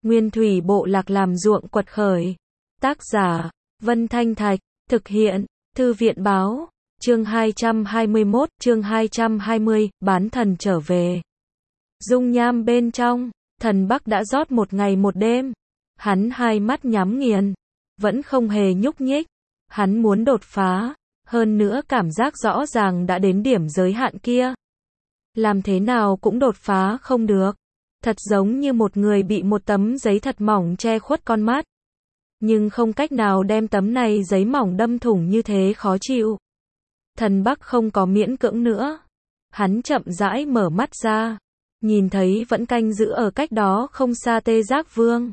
Nguyên thủy bộ lạc làm ruộng quật khởi. Tác giả, Vân Thanh Thạch, thực hiện, Thư viện báo, chương 221, chương 220, bán thần trở về. Dung nham bên trong, thần Bắc đã rót một ngày một đêm. Hắn hai mắt nhắm nghiền, vẫn không hề nhúc nhích. Hắn muốn đột phá, hơn nữa cảm giác rõ ràng đã đến điểm giới hạn kia. Làm thế nào cũng đột phá không được. Thật giống như một người bị một tấm giấy thật mỏng che khuất con mắt. Nhưng không cách nào đem tấm này giấy mỏng đâm thủng như thế, khó chịu. Thần Bắc không có miễn cưỡng nữa. Hắn chậm rãi mở mắt ra. Nhìn thấy vẫn canh giữ ở cách đó không xa Tê Giác Vương.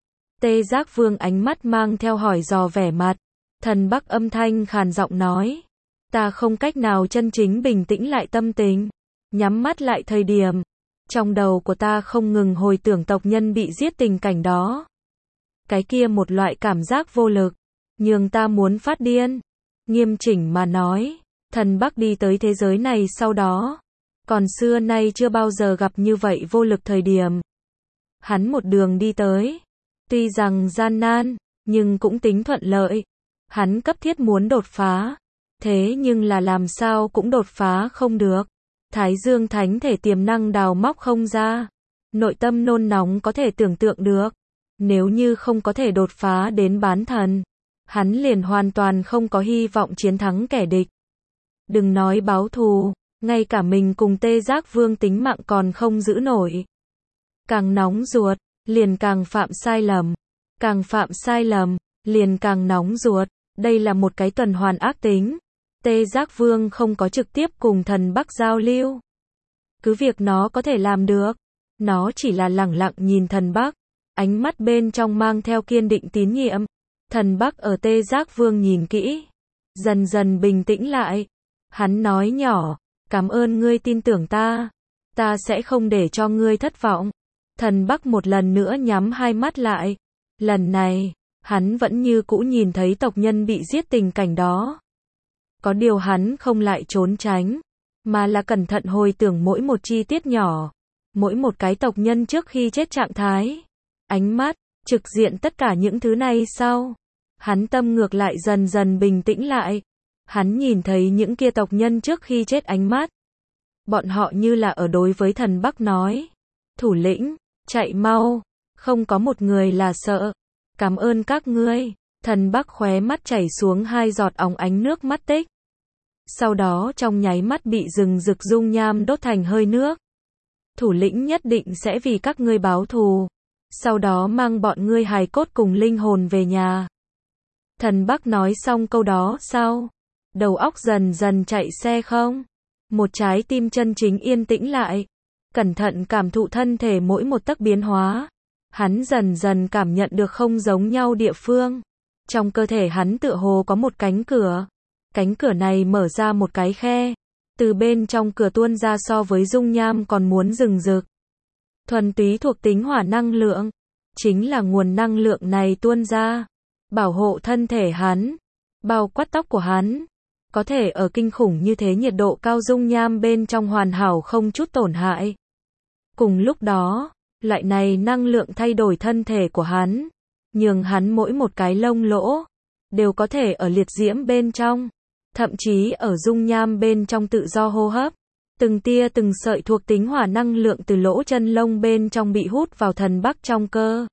Tê Giác Vương ánh mắt mang theo hỏi dò vẻ mặt. Thần Bắc âm thanh khàn giọng nói. Ta không cách nào chân chính bình tĩnh lại tâm tình. Nhắm mắt lại thời điểm. Trong đầu của ta không ngừng hồi tưởng tộc nhân bị giết tình cảnh đó. Cái kia một loại cảm giác vô lực. Nhưng ta muốn phát điên. Nghiêm chỉnh mà nói. Thần Bắc đi tới thế giới này sau đó. Còn xưa nay chưa bao giờ gặp như vậy vô lực thời điểm. Hắn một đường đi tới. Tuy rằng gian nan, nhưng cũng tính thuận lợi. Hắn cấp thiết muốn đột phá. Thế nhưng là làm sao cũng đột phá không được. Thái Dương Thánh thể tiềm năng đào móc không ra. Nội tâm nôn nóng có thể tưởng tượng được. Nếu như không có thể đột phá đến bán thần, hắn liền hoàn toàn không có hy vọng chiến thắng kẻ địch. Đừng nói báo thù, ngay cả mình cùng Tê Giác Vương tính mạng còn không giữ nổi. Càng nóng ruột, liền càng phạm sai lầm. Càng phạm sai lầm, liền càng nóng ruột. Đây là một cái tuần hoàn ác tính. Tê Giác Vương không có trực tiếp cùng thần Bắc giao lưu. Cứ việc nó có thể làm được. Nó chỉ là lẳng lặng nhìn thần Bắc. Ánh mắt bên trong mang theo kiên định tín nhiệm. Thần Bắc ở Tê Giác Vương nhìn kỹ. Dần dần bình tĩnh lại. Hắn nói nhỏ. Cảm ơn ngươi tin tưởng ta. Ta sẽ không để cho ngươi thất vọng. Thần Bắc một lần nữa nhắm hai mắt lại. Lần này, hắn vẫn như cũ nhìn thấy tộc nhân bị giết tình cảnh đó. Có điều hắn không lại trốn tránh, mà là cẩn thận hồi tưởng mỗi một chi tiết nhỏ, mỗi một cái tộc nhân trước khi chết trạng thái, ánh mắt, trực diện tất cả những thứ này sau. Hắn tâm ngược lại dần dần bình tĩnh lại. Hắn nhìn thấy những kia tộc nhân trước khi chết ánh mắt. Bọn họ như là ở đối với thần Bắc nói. Thủ lĩnh, chạy mau, không có một người là sợ. Cảm ơn các ngươi. Thần Bắc khóe mắt chảy xuống hai giọt óng ánh nước mắt tích. Sau đó trong nháy mắt bị rừng rực dung nham đốt thành hơi nước. Thủ lĩnh nhất định sẽ vì các ngươi báo thù. Sau đó mang bọn ngươi hài cốt cùng linh hồn về nhà. Thần Bắc nói xong câu đó sau. Đầu óc dần dần chạy xe không. Một trái tim chân chính yên tĩnh lại. Cẩn thận cảm thụ thân thể mỗi một tấc biến hóa. Hắn dần dần cảm nhận được không giống nhau địa phương. Trong cơ thể hắn tựa hồ có một cánh cửa. Cánh cửa này mở ra một cái khe. Từ bên trong cửa tuôn ra so với dung nham còn muốn rừng rực. Thuần túy thuộc tính hỏa năng lượng. Chính là nguồn năng lượng này tuôn ra. Bảo hộ thân thể hắn. Bao quát tóc của hắn. Có thể ở kinh khủng như thế nhiệt độ cao dung nham bên trong hoàn hảo không chút tổn hại. Cùng lúc đó, loại này năng lượng thay đổi thân thể của hắn. Nhường hắn mỗi một cái lông lỗ. Đều có thể ở liệt diễm bên trong. Thậm chí ở dung nham bên trong tự do hô hấp. Từng tia từng sợi thuộc tính hỏa năng lượng từ lỗ chân lông bên trong bị hút vào thần Bắc trong cơ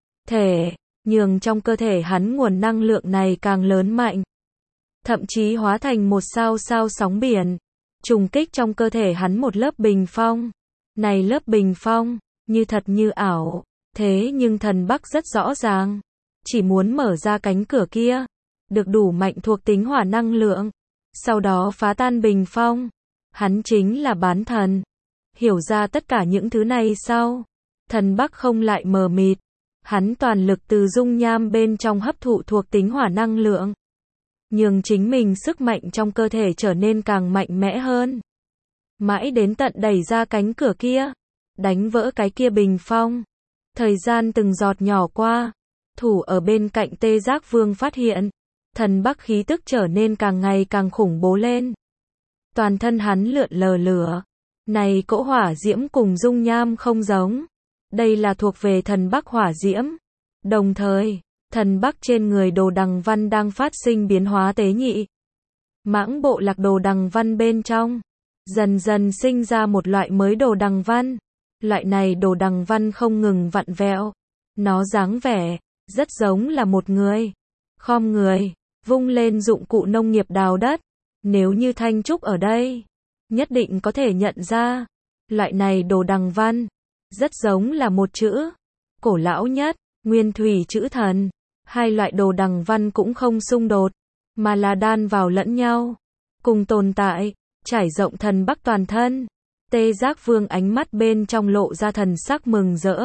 thể, nhường trong cơ thể hắn nguồn năng lượng này càng lớn mạnh. Thậm chí hóa thành một sao sao sóng biển, trùng kích trong cơ thể hắn một lớp bình phong. Này lớp bình phong, như thật như ảo, thế nhưng thần Bắc rất rõ ràng. Chỉ muốn mở ra cánh cửa kia, được đủ mạnh thuộc tính hỏa năng lượng, sau đó phá tan bình phong. Hắn chính là bán thần. Hiểu ra tất cả những thứ này sau, thần Bắc không lại mờ mịt. Hắn toàn lực từ dung nham bên trong hấp thụ thuộc tính hỏa năng lượng. Nhường chính mình sức mạnh trong cơ thể trở nên càng mạnh mẽ hơn. Mãi đến tận đẩy ra cánh cửa kia. Đánh vỡ cái kia bình phong. Thời gian từng giọt nhỏ qua. Thủ ở bên cạnh Tê Giác Vương phát hiện. Thần Bắc khí tức trở nên càng ngày càng khủng bố lên. Toàn thân hắn lượn lờ lửa. Này cỗ hỏa diễm cùng dung nham không giống. Đây là thuộc về thần Bắc hỏa diễm. Đồng thời, thần Bắc trên người Đồ Đằng Văn đang phát sinh biến hóa tế nhị. Mãng bộ lạc Đồ Đằng Văn bên trong, dần dần sinh ra một loại mới Đồ Đằng Văn. Loại này Đồ Đằng Văn không ngừng vặn vẹo. Nó dáng vẻ, rất giống là một người. Khom người, vung lên dụng cụ nông nghiệp đào đất. Nếu như Thanh Trúc ở đây, nhất định có thể nhận ra. Loại này Đồ Đằng Văn, rất giống là một chữ. Cổ lão nhất, nguyên thủy chữ thần. Hai loại Đồ Đằng Văn cũng không xung đột, mà là đan vào lẫn nhau. Cùng tồn tại, trải rộng thần Bắc toàn thân. Tê Giác Vương ánh mắt bên trong lộ ra thần sắc mừng rỡ.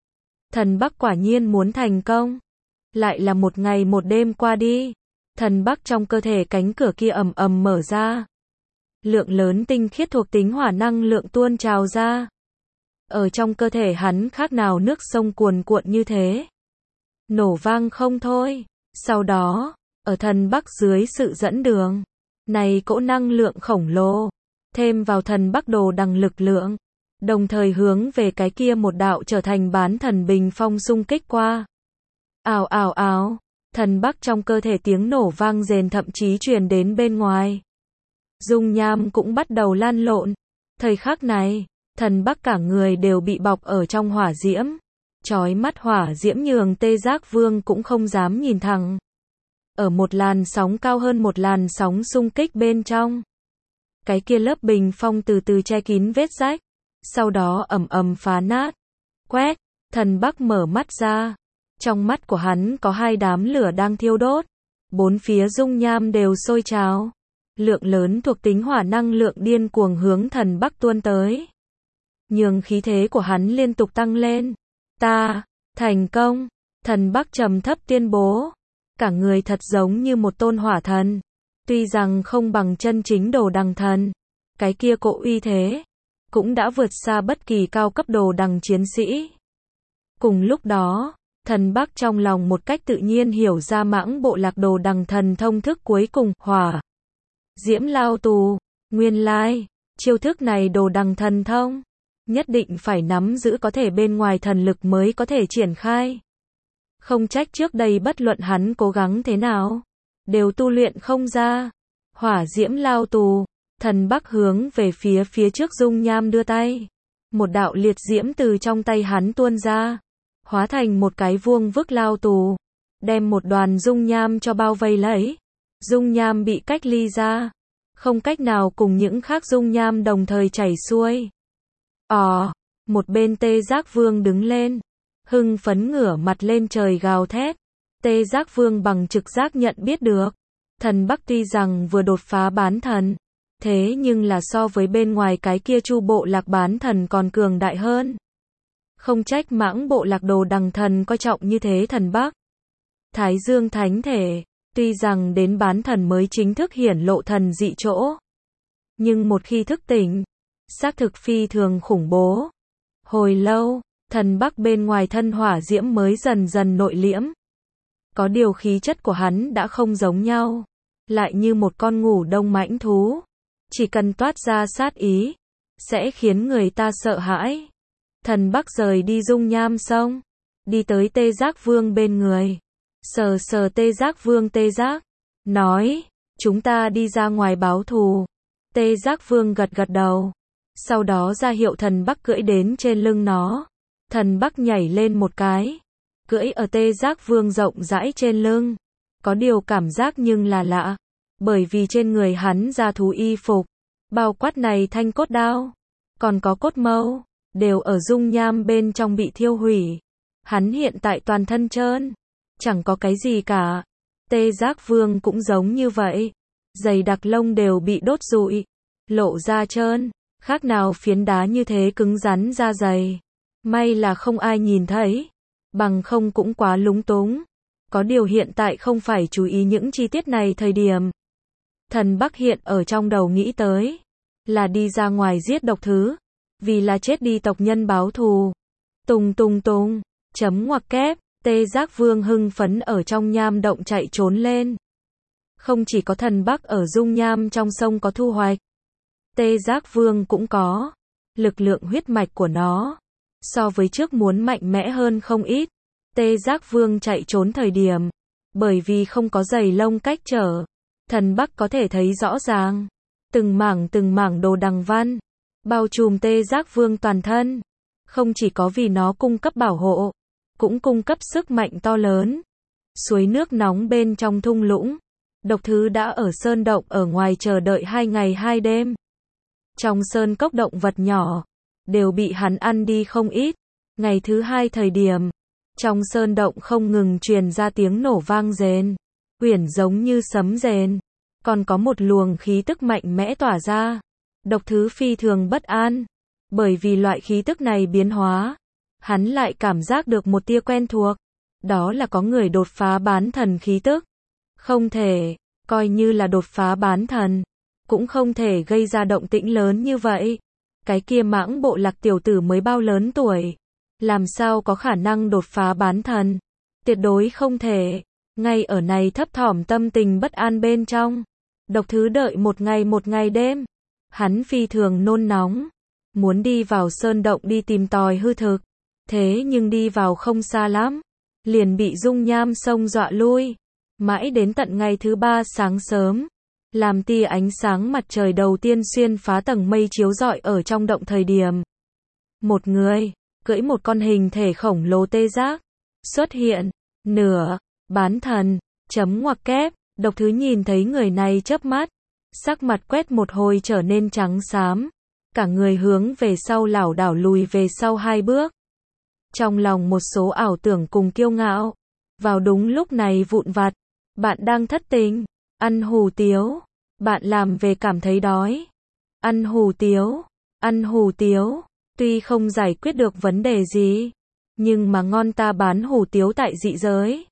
Thần Bắc quả nhiên muốn thành công. Lại là một ngày một đêm qua đi. Thần Bắc trong cơ thể cánh cửa kia ầm ầm mở ra. Lượng lớn tinh khiết thuộc tính hỏa năng lượng tuôn trào ra. Ở trong cơ thể hắn khác nào nước sông cuồn cuộn như thế. Nổ vang không thôi. Sau đó, ở thần Bắc dưới sự dẫn đường, này cỗ năng lượng khổng lồ, thêm vào thần Bắc Đồ Đằng lực lượng, đồng thời hướng về cái kia một đạo trở thành bán thần bình phong xung kích qua. Ào ào ào, thần Bắc trong cơ thể tiếng nổ vang rền thậm chí truyền đến bên ngoài. Dung nham cũng bắt đầu lan lộn. Thời khắc này, thần Bắc cả người đều bị bọc ở trong hỏa diễm. Chói mắt hỏa diễm nhường Tê Giác Vương cũng không dám nhìn thẳng. Ở một làn sóng cao hơn một làn sóng xung kích bên trong. Cái kia lớp bình phong từ từ che kín vết rách. Sau đó ầm ầm phá nát. Quét, thần Bắc mở mắt ra. Trong mắt của hắn có hai đám lửa đang thiêu đốt. Bốn phía dung nham đều sôi trào. Lượng lớn thuộc tính hỏa năng lượng điên cuồng hướng thần Bắc tuôn tới. Nhường khí thế của hắn liên tục tăng lên. Ta, thành công. Thần Bắc trầm thấp tuyên bố. Cả người thật giống như một tôn hỏa thần. Tuy rằng không bằng chân chính Đồ Đằng thần. Cái kia cỗ uy thế cũng đã vượt xa bất kỳ cao cấp Đồ Đằng chiến sĩ. Cùng lúc đó, thần Bắc trong lòng một cách tự nhiên hiểu ra mãng bộ lạc Đồ Đằng thần thông thức cuối cùng, hỏa diễm lao tù. Nguyên lai, chiêu thức này Đồ Đằng thần thông, nhất định phải nắm giữ có thể bên ngoài thần lực mới có thể triển khai. Không trách trước đây bất luận hắn cố gắng thế nào, đều tu luyện không ra. Hỏa diễm lao tù, thần Bắc hướng về phía trước dung nham đưa tay. Một đạo liệt diễm từ trong tay hắn tuôn ra, hóa thành một cái vuông vức lao tù, đem một đoàn dung nham cho bao vây lấy. Dung nham bị cách ly ra, không cách nào cùng những khác dung nham đồng thời chảy xuôi. Một bên Tê Giác Vương đứng lên, hưng phấn ngửa mặt lên trời gào thét. Tê Giác Vương bằng trực giác nhận biết được, thần Bắc tuy rằng vừa đột phá bán thần, thế nhưng là so với bên ngoài cái kia Chu bộ lạc bán thần còn cường đại hơn. Không trách mãng bộ lạc Đồ Đằng thần coi trọng như thế thần Bắc. Thái Dương thánh thể, tuy rằng đến bán thần mới chính thức hiển lộ thần dị chỗ, nhưng một khi thức tỉnh, xác thực phi thường khủng bố. Hồi lâu, thần Bắc bên ngoài thân hỏa diễm mới dần dần nội liễm. Có điều khí chất của hắn đã không giống nhau, lại như một con ngủ đông mãnh thú, chỉ cần toát ra sát ý, sẽ khiến người ta sợ hãi. Thần Bắc rời đi dung nham sông, đi tới Tê Giác Vương bên người, sờ sờ Tê Giác Vương tê giác, nói, chúng ta đi ra ngoài báo thù. Tê Giác Vương gật gật đầu, sau đó ra hiệu thần Bắc cưỡi đến trên lưng nó. Thần Bắc nhảy lên một cái, cưỡi ở Tê Giác Vương rộng rãi trên lưng. Có điều cảm giác nhưng là lạ, bởi vì trên người hắn da thú y phục, bao quát này thanh cốt đao, còn có cốt mâu, đều ở dung nham bên trong bị thiêu hủy. Hắn hiện tại toàn thân trơn, chẳng có cái gì cả. Tê Giác Vương cũng giống như vậy, giày đặc lông đều bị đốt rụi, lộ ra trơn, khác nào phiến đá như thế cứng rắn da dày. May là không ai nhìn thấy, bằng không cũng quá lúng túng. Có điều hiện tại không phải chú ý những chi tiết này thời điểm. Thần Bắc hiện ở trong đầu nghĩ tới, là đi ra ngoài giết độc thứ, vì là chết đi tộc nhân báo thù. Tùng tùng tùng, chấm ngoặc kép, Tê Giác Vương hưng phấn ở trong nham động chạy trốn lên. Không chỉ có thần Bắc ở dung nham trong sông có thu hoạch, Tê Giác Vương cũng có. Lực lượng huyết mạch của nó so với trước muốn mạnh mẽ hơn không ít. Tê Giác Vương chạy trốn thời điểm, bởi vì không có giày lông cách trở, Thần Bắc có thể thấy rõ ràng, từng mảng đồ đằng văn, bao trùm Tê Giác Vương toàn thân, không chỉ có vì nó cung cấp bảo hộ, cũng cung cấp sức mạnh to lớn. Suối nước nóng bên trong thung lũng, Độc Thứ đã ở sơn động ở ngoài chờ đợi 2 ngày 2 đêm. Trong sơn cốc động vật nhỏ, đều bị hắn ăn đi không ít. Ngày thứ 2 thời điểm, trong sơn động không ngừng truyền ra tiếng nổ vang rền, uyển giống như sấm rền, còn có một luồng khí tức mạnh mẽ tỏa ra. Độc Thứ phi thường bất an, bởi vì loại khí tức này biến hóa, hắn lại cảm giác được một tia quen thuộc, đó là có người đột phá bán thần khí tức. Không thể, coi như là đột phá bán thần, cũng không thể gây ra động tĩnh lớn như vậy. Cái kia Mãng Bộ Lạc tiểu tử mới bao lớn tuổi, làm sao có khả năng đột phá bán thần? Tuyệt đối không thể. Ngay ở này thấp thỏm tâm tình bất an bên trong, Độc Thứ đợi một ngày đêm. Hắn phi thường nôn nóng, muốn đi vào sơn động đi tìm tòi hư thực. Thế nhưng đi vào không xa lắm, liền bị dung nham sông dọa lui. Mãi đến tận ngày thứ 3 sáng sớm, làm tia ánh sáng mặt trời đầu tiên xuyên phá tầng mây chiếu rọi ở trong động thời điểm. Một người, cưỡi một con hình thể khổng lồ tê giác, xuất hiện, nửa, bán thần, chấm ngoặc kép. Độc Thứ nhìn thấy người này chớp mắt, sắc mặt quét một hồi trở nên trắng xám, cả người hướng về sau lảo đảo lùi về sau 2 bước. Trong lòng một số ảo tưởng cùng kiêu ngạo. Vào đúng lúc này vụn vặt, bạn đang thất tình, ăn hủ tiếu, bạn làm về cảm thấy đói, ăn hủ tiếu, tuy không giải quyết được vấn đề gì, nhưng mà ngon ta bán hủ tiếu tại dị giới.